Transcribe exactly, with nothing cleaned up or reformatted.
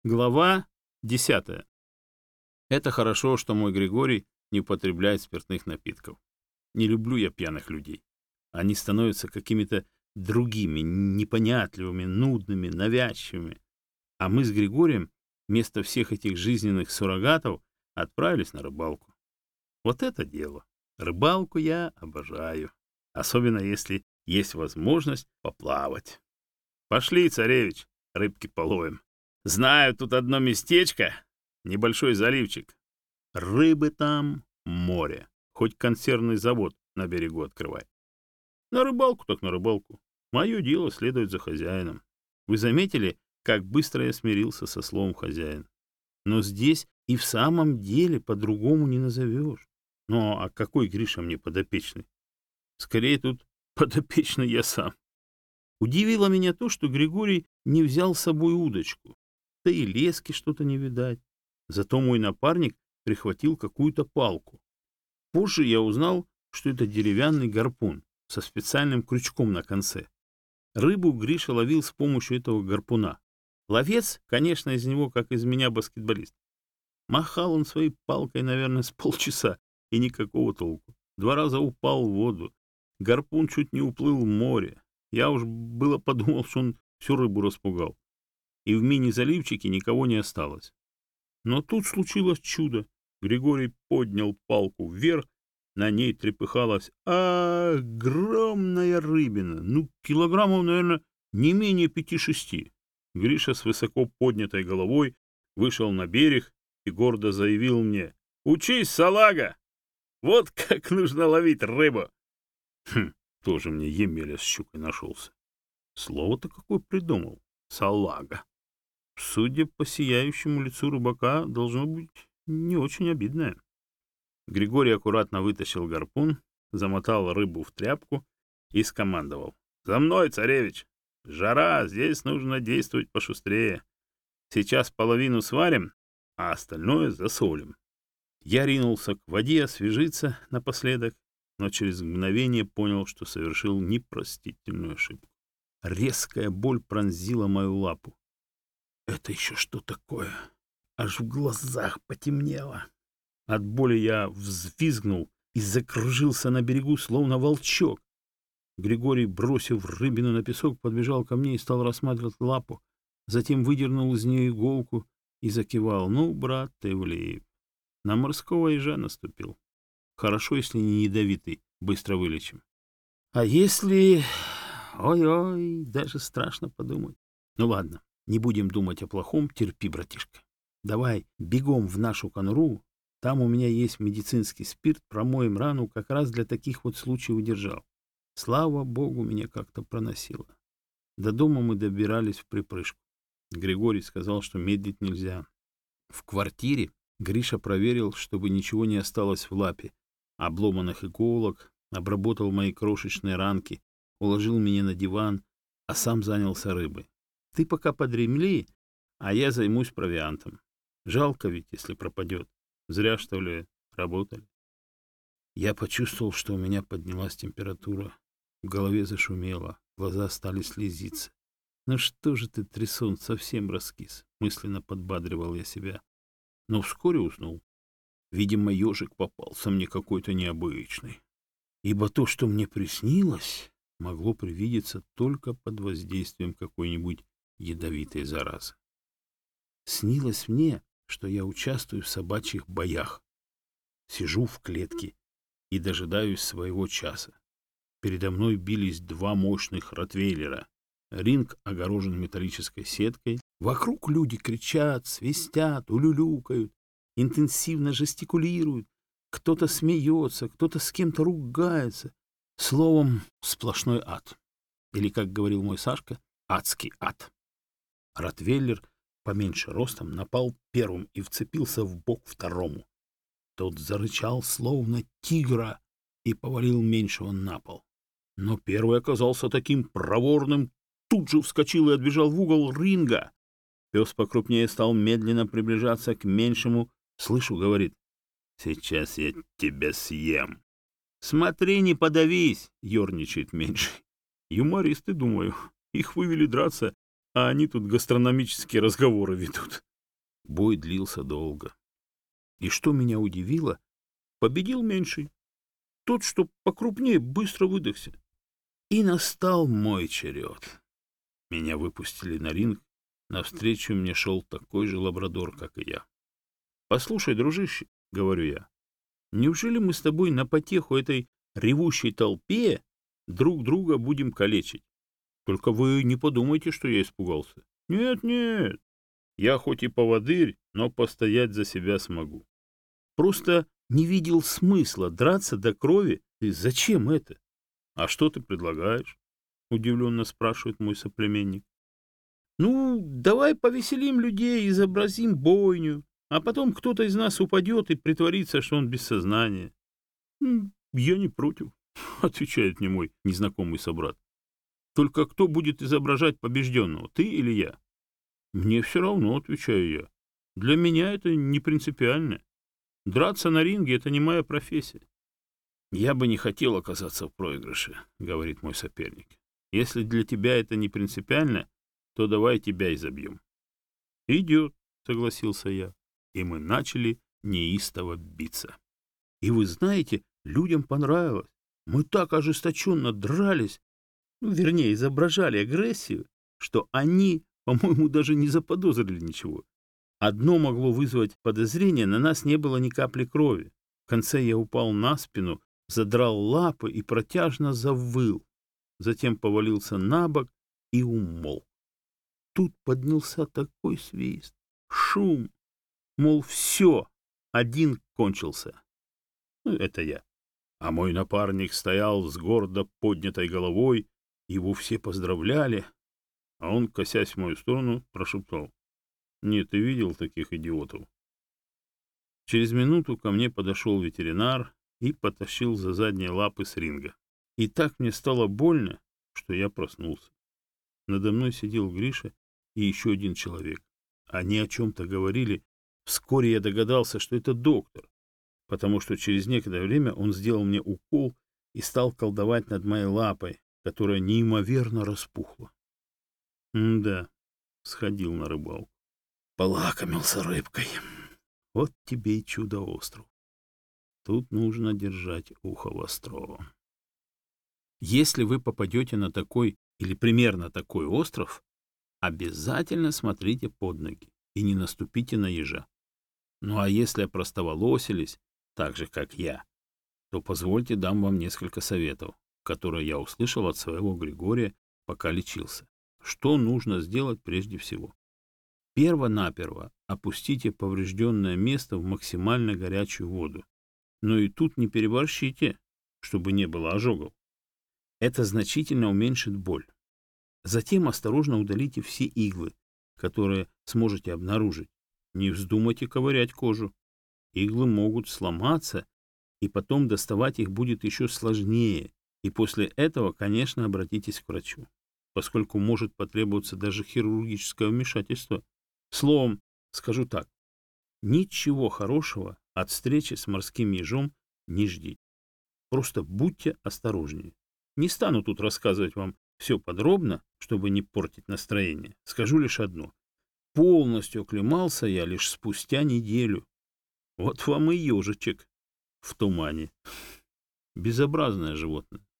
Глава десятая. Это хорошо, что мой Григорий не употребляет спиртных напитков. Не люблю я пьяных людей. Они становятся какими-то другими, непонятливыми, нудными, навязчивыми. А мы с Григорием вместо всех этих жизненных суррогатов отправились на рыбалку. Вот это дело. Рыбалку я обожаю. Особенно если есть возможность поплавать. Пошли, царевич, рыбки половим. Знаю тут одно местечко, небольшой заливчик. Рыбы там море, хоть консервный завод на берегу открывай. На рыбалку так на рыбалку. Мое дело следовать за хозяином. Вы заметили, как быстро я смирился со словом «хозяин»? Но здесь и в самом деле по-другому не назовешь. Ну, а какой Гриша мне подопечный? Скорее тут подопечный я сам. Удивило меня то, что Григорий не взял с собой удочку. Да и лески что-то не видать. Зато мой напарник прихватил какую-то палку. Позже я узнал, что это деревянный гарпун со специальным крючком на конце. Рыбу Гриша ловил с помощью этого гарпуна. Ловец, конечно, из него, как из меня баскетболист. Махал он своей палкой, наверное, с полчаса, и никакого толку. Два раза упал в воду. Гарпун чуть не уплыл в море. Я уж было подумал, что он всю рыбу распугал. И в мини-заливчике никого не осталось. Но тут случилось чудо. Григорий поднял палку вверх, на ней трепыхалась огромная рыбина. Ну, килограммов, наверное, не менее пяти-шести. Гриша с высоко поднятой головой вышел на берег и гордо заявил мне: «Учись, салага! Вот как нужно ловить рыбу!» Хм, тоже мне емеля с щукой нашелся. Слово-то какое придумал. Салага. Судя по сияющему лицу рыбака, должно быть не очень обидное. Григорий аккуратно вытащил гарпун, замотал рыбу в тряпку и скомандовал: «За мной, царевич! Жара, здесь нужно действовать пошустрее. Сейчас половину сварим, а остальное засолим». Я ринулся к воде освежиться напоследок, но через мгновение понял, что совершил непростительную ошибку. Резкая боль пронзила мою лапу. Это еще что такое? Аж в глазах потемнело. От боли я взвизгнул и закружился на берегу, словно волчок. Григорий, бросив рыбину на песок, подбежал ко мне и стал рассматривать лапу. Затем выдернул из нее иголку и закивал: «Ну, брат, ты влип. На морского ежа наступил. Хорошо, если не ядовитый, быстро вылечим. А если... Ой-ой, даже страшно подумать. Ну ладно, не будем думать о плохом, терпи, братишка. Давай бегом в нашу конуру, там у меня есть медицинский спирт, промоем рану, как раз для таких вот случаев держал». Слава богу, меня как-то проносило. До дома мы добирались вприпрыжку. Григорий сказал, что медлить нельзя. В квартире Гриша проверил, чтобы ничего не осталось в лапе, обломанных иголок, обработал мои крошечные ранки, уложил меня на диван, а сам занялся рыбой. «Ты пока подремли, а я займусь провиантом. Жалко ведь, если пропадет. Зря, что ли, работали». Я почувствовал, что у меня поднялась температура, в голове зашумело, глаза стали слезиться. «Ну что же ты, трясон, совсем раскис?» — мысленно подбадривал я себя. Но вскоре уснул. Видимо, ежик попался мне какой-то необычный. Ибо то, что мне приснилось, могло привидеться только под воздействием какой-нибудь ядовитой заразы. Снилось мне, что я участвую в собачьих боях. Сижу в клетке и дожидаюсь своего часа. Передо мной бились два мощных ротвейлера. Ринг огорожен металлической сеткой. Вокруг люди кричат, свистят, улюлюкают, интенсивно жестикулируют. Кто-то смеется, кто-то с кем-то ругается. Словом, сплошной ад. Или, как говорил мой Сашка, адский ад. Ротвейлер, поменьше ростом, напал первым и вцепился в бок второму. Тот зарычал, словно тигра, и повалил меньшего на пол. Но первый оказался таким проворным, тут же вскочил и отбежал в угол ринга. Пес покрупнее стал медленно приближаться к меньшему. Слышу, говорит: «Сейчас я тебя съем». «Смотри, не подавись», — ерничает меньший. Юмористы, думаю, их вывели драться, а они тут гастрономические разговоры ведут. Бой длился долго. И что меня удивило, победил меньший. Тот, что покрупнее, быстро выдохся. И настал мой черед. Меня выпустили на ринг. Навстречу мне шел такой же лабрадор, как и я. «Послушай, дружище, — говорю я, — неужели мы с тобой на потеху этой ревущей толпе друг друга будем калечить? Только вы не подумайте, что я испугался. Нет, нет, я хоть и поводырь, но постоять за себя смогу. Просто не видел смысла драться до крови. И зачем это?» «А что ты предлагаешь?» — удивленно спрашивает мой соплеменник. «Ну, давай повеселим людей, изобразим бойню, а потом кто-то из нас упадет и притворится, что он без сознания». «Я не против», — отвечает мне мой незнакомый собрат. «Только кто будет изображать побежденного, ты или я?» «Мне все равно», — отвечаю я. «Для меня это не принципиально. Драться на ринге — это не моя профессия». «Я бы не хотел оказаться в проигрыше», — говорит мой соперник. «Если для тебя это не принципиально, то давай тебя изобьем». «Идет», — согласился я, и мы начали неистово биться. И вы знаете, людям понравилось. Мы так ожесточенно дрались, ну, вернее, изображали агрессию, что они, по-моему, даже не заподозрили ничего. Одно могло вызвать подозрение, на нас не было ни капли крови. В конце я упал на спину, задрал лапы и протяжно завыл. Затем повалился на бок и умолк. Тут поднялся такой свист, шум, мол, все, один кончился. Ну, это я. А мой напарник стоял с гордо поднятой головой, его все поздравляли, а он, косясь в мою сторону, прошептал: «Нет, ты видел таких идиотов?» Через минуту ко мне подошел ветеринар и потащил за задние лапы с ринга. И так мне стало больно, что я проснулся. Надо мной сидел Гриша и еще один человек. Они о чем-то говорили. Вскоре я догадался, что это доктор, потому что через некоторое время он сделал мне укол и стал колдовать над моей лапой, которая неимоверно распухла. М-да, сходил на рыбалку. Полакомился рыбкой. Вот тебе и чудо-остров. Тут нужно держать ухо востро. Если вы попадете на такой или примерно такой остров, обязательно смотрите под ноги и не наступите на ежа. Ну а если опростоволосились, так же, как я, то позвольте дам вам несколько советов, которые я услышал от своего Григория, пока лечился. Что нужно сделать прежде всего? Перво-наперво опустите поврежденное место в максимально горячую воду. Но и тут не переборщите, чтобы не было ожогов. Это значительно уменьшит боль. Затем осторожно удалите все иглы, которые сможете обнаружить. Не вздумайте ковырять кожу. Иглы могут сломаться, и потом доставать их будет еще сложнее. И после этого, конечно, обратитесь к врачу, поскольку может потребоваться даже хирургическое вмешательство. Словом, скажу так, ничего хорошего от встречи с морским ежом не ждите. Просто будьте осторожнее. Не стану тут рассказывать вам все подробно, чтобы не портить настроение. Скажу лишь одно. Полностью оклемался я лишь спустя неделю. Вот вам и ежичек в тумане. Безобразное животное.